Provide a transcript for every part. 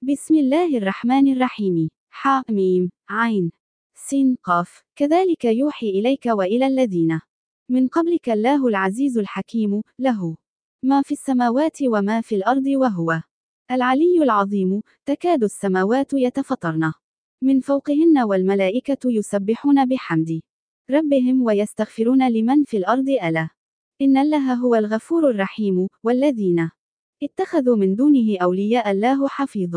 بسم الله الرحمن الرحيم. حم عين سين قاف. كذلك يوحي إليك وإلى الذين من قبلك الله العزيز الحكيم، له ما في السماوات وما في الأرض وهو العلي العظيم. تكاد السماوات يتفطرن من فوقهن والملائكة يسبحون بحمد ربهم ويستغفرون لمن في الأرض ألا إن الله هو الغفور الرحيم. والذين اتخذوا من دونه أولياء الله حفيظ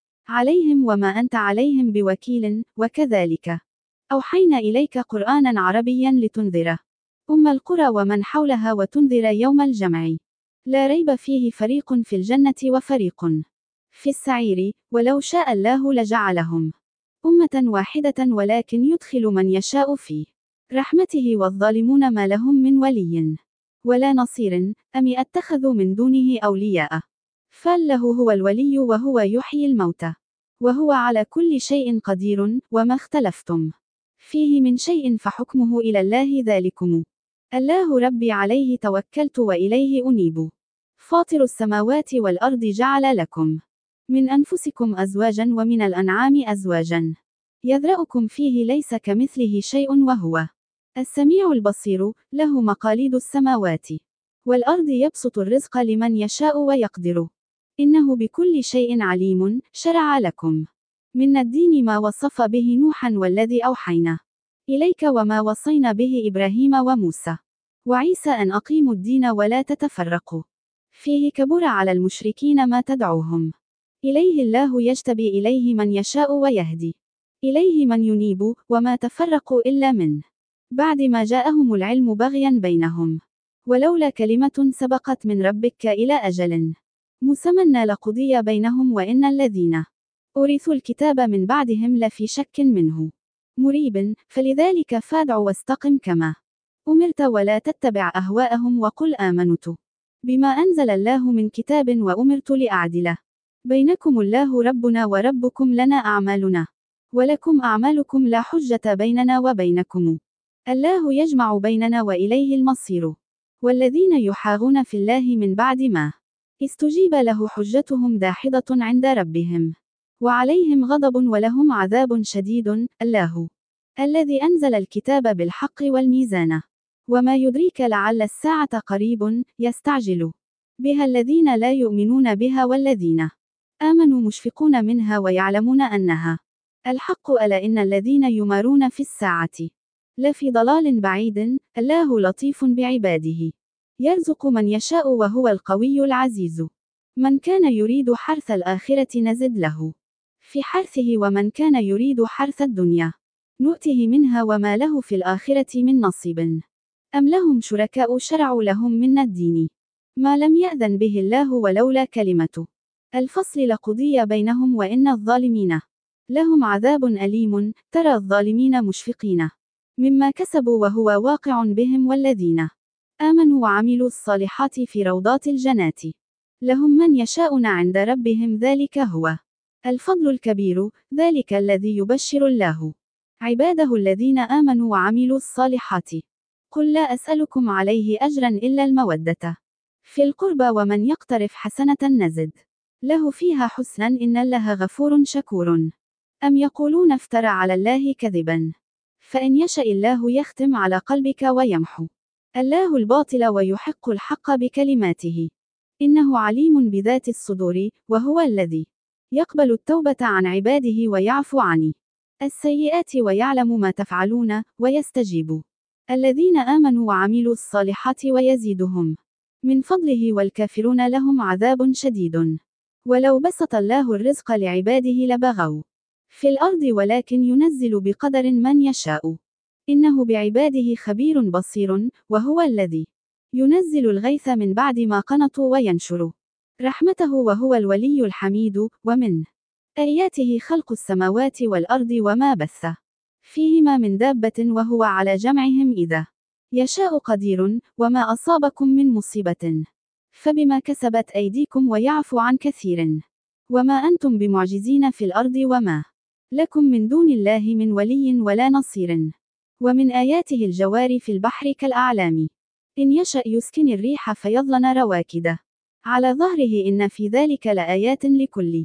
عليهم وما أنت عليهم بوكيل. وكذلك أوحينا إليك قرآنا عربيا لتنذر القرى ومن حولها وتنذر يوم الجمع لا ريب فيه، فريق في الجنة وفريق في السعير. ولو شاء الله لجعلهم أمة واحدة ولكن يدخل من يشاء في رحمته، والظالمون ما لهم من ولي ولا نصير. أم اتخذوا من دونه أولياء فالله هو الولي وهو يحيي الموتى وهو على كل شيء قدير. وما اختلفتم فيه من شيء فحكمه إلى الله، ذلكم الله ربي عليه توكلت وإليه أنيب. فاطر السماوات والأرض جعل لكم من أنفسكم أزواجا ومن الأنعام أزواجا يذرأكم فيه ليس كمثله شيء وهو السميع البصير. له مقاليد السماوات والأرض يبسط الرزق لمن يشاء ويقدر إنه بكل شيء عليم. شرع لكم من الدين ما وصف به نوحا والذي أوحينا إليك وما وصينا به إبراهيم وموسى وعيسى أن أقيموا الدين ولا تتفرقوا فيه، كبر على المشركين ما تدعوهم إليه. الله يجتبي إليه من يشاء ويهدي إليه من ينيب. وما تفرقوا إلا من بعد ما جاءهم العلم بغيا بينهم، ولولا كلمة سبقت من ربك إلى أجل مسمى لقضي بينهم وإن الذين أورثوا الكتاب من بعدهم لفي شك منه مريب. فلذلك فادع واستقم كما أمرت ولا تتبع أهواءهم وقل آمنت بما أنزل الله من كتاب وأمرت لأعدل بينكم الله ربنا وربكم لنا أعمالنا ولكم أعمالكم لا حجة بيننا وبينكم الله يجمع بيننا وإليه المصير. والذين يحاغون في الله من بعد ما استجيب له حجتهم داحضة عند ربهم وعليهم غضب ولهم عذاب شديد. الله الذي أنزل الكتاب بالحق والميزان وما يدريك لعل الساعة قريب يستعجل بها الذين لا يؤمنون بها والذين آمنوا مشفقون منها ويعلمون أنها الحق. ألا إن الذين يمارون في الساعة لفي ضلال بعيد. الله لطيف بعباده يرزق من يشاء وهو القوي العزيز. من كان يريد حرث الآخرة نزد له في حرثه ومن كان يريد حرث الدنيا نؤته منها وما له في الآخرة من نصيب. أم لهم شركاء شرعوا لهم من الدين ما لم يأذن به الله، ولولا كلمة الفصل لقضي بينهم وإن الظالمين لهم عذاب أليم. ترى الظالمين مشفقين مما كسبوا وهو واقع بهم، والذين آمنوا وعملوا الصالحات في روضات الجنات لهم من يشاءون عند ربهم، ذلك هو الفضل الكبير. ذلك الذي يبشر الله عباده الذين آمنوا وعملوا الصالحات. قل لا أسألكم عليه أجرا إلا المودة في القربى ومن يقترف حسنة نزد له فيها حسنا إن الله غفور شكور. أم يقولون افترى على الله كذبا فإن يشاء الله يختم على قلبك ويمحو الله الباطل ويحق الحق بكلماته إنه عليم بذات الصدور. وهو الذي يقبل التوبة عن عباده ويعفو عن السيئات ويعلم ما تفعلون ويستجيب الذين آمنوا وعملوا الصالحات ويزيدهم من فضله، والكافرون لهم عذاب شديد. ولو بسط الله الرزق لعباده لبغوا في الأرض ولكن ينزل بقدر من يشاء إنه بعباده خبير بصير. وهو الذي ينزل الغيث من بعد ما قنطوا وينشر رحمته وهو الولي الحميد. ومن آياته خلق السماوات والأرض وما بث فيهما من دابة وهو على جمعهم إذا يشاء قدير. وما أصابكم من مصيبة فبما كسبت أيديكم ويعفو عن كثير. وما أنتم بمعجزين في الأرض وما لكم من دون الله من ولي ولا نصير. ومن آياته الجوار في البحر كالأعلام إن يشأ يسكن الريح فيظلن رواكد على ظهره إن في ذلك لآيات لكل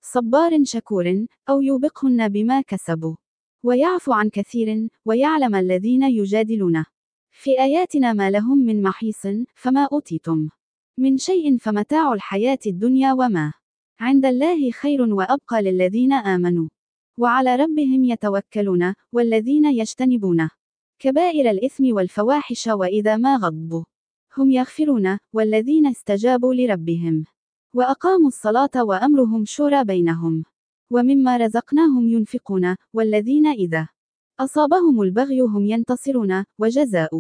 صبار شكور، أو يوبقهن بما كسبوا ويعفو عن كثير، ويعلم الذين يجادلون في آياتنا ما لهم من محيص. فما أوتيتم من شيء فمتاع الحياة الدنيا وما عند الله خير وأبقى للذين آمنوا وعلى ربهم يتوكلون. والذين يجتنبون كبائر الإثم والفواحش وإذا ما غضبوا هم يغفرون. والذين استجابوا لربهم وأقاموا الصلاة وأمرهم شورى بينهم ومما رزقناهم ينفقون. والذين إذا أصابهم البغي هم ينتصرون. وجزاء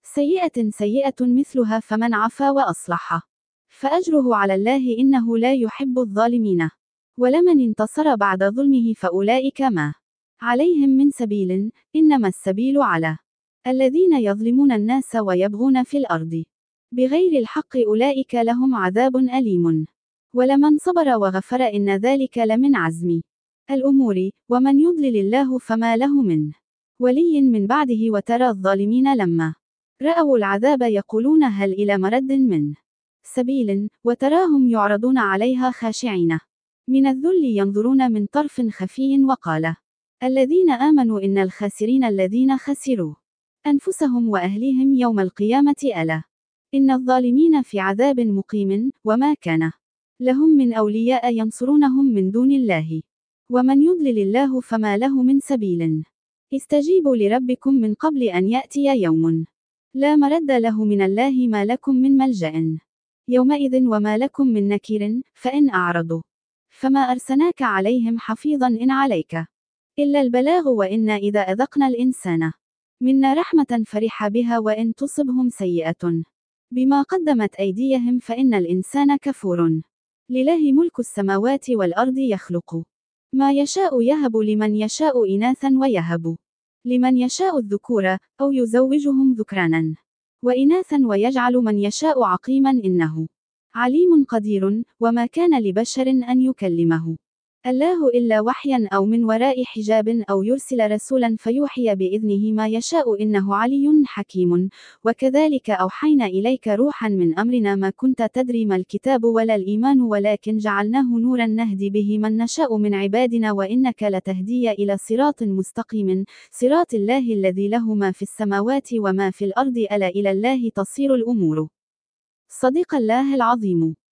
سيئة سيئة مثلها، فمن عفا وأصلح فأجره على الله إنه لا يحب الظالمين. ولمن انتصر بعد ظلمه فأولئك ما عليهم من سبيل، إنما السبيل على الذين يظلمون الناس ويبغون في الأرض بغير الحق، أولئك لهم عذاب أليم. ولمن صبر وغفر إن ذلك لمن عزم الأمور. ومن يضلل الله فما له من ولي من بعده. وترى الظالمين لما رأوا العذاب يقولون هل إلى مرد من سبيل، وتراهم يعرضون عليها خاشعين من الذل ينظرون من طرف خفي. وقال الذين آمنوا إن الخاسرين الذين خسروا أنفسهم وأهليهم يوم القيامة ألا إن الظالمين في عذاب مقيم. وما كان لهم من أولياء ينصرونهم من دون الله. ومن يضلل الله فما له من سبيل. استجيبوا لربكم من قبل أن يأتي يوم لا مرد له من الله ما لكم من ملجأ يومئذ وما لكم من نكير. فإن أعرضوا فما أرسلناك عليهم حفيظا إن عليك إلا البلاغ. وإنا إذا أذقنا الإنسان منا رحمة فرح بها وإن تصبهم سيئة بما قدمت أيديهم فإن الإنسان كفور. لله ملك السماوات والأرض يخلق ما يشاء يهب لمن يشاء إناثا ويهب لمن يشاء الذكور أو يزوجهم ذكرانا وإناثا ويجعل من يشاء عقيما إنه عليم قدير. وما كان لبشر أن يكلمه الله إلا وحيا أو من وراء حجاب أو يرسل رسولا فيوحي بإذنه ما يشاء إنه علي حكيم. وكذلك أوحينا إليك روحا من أمرنا ما كنت تدري ما الكتاب ولا الإيمان ولكن جعلناه نورا نهدي به من نشاء من عبادنا وإنك لتهدي إلى صراط مستقيم صراط الله الذي له ما في السماوات وما في الأرض ألا إلى الله تصير الأمور. صدق الله العظيم.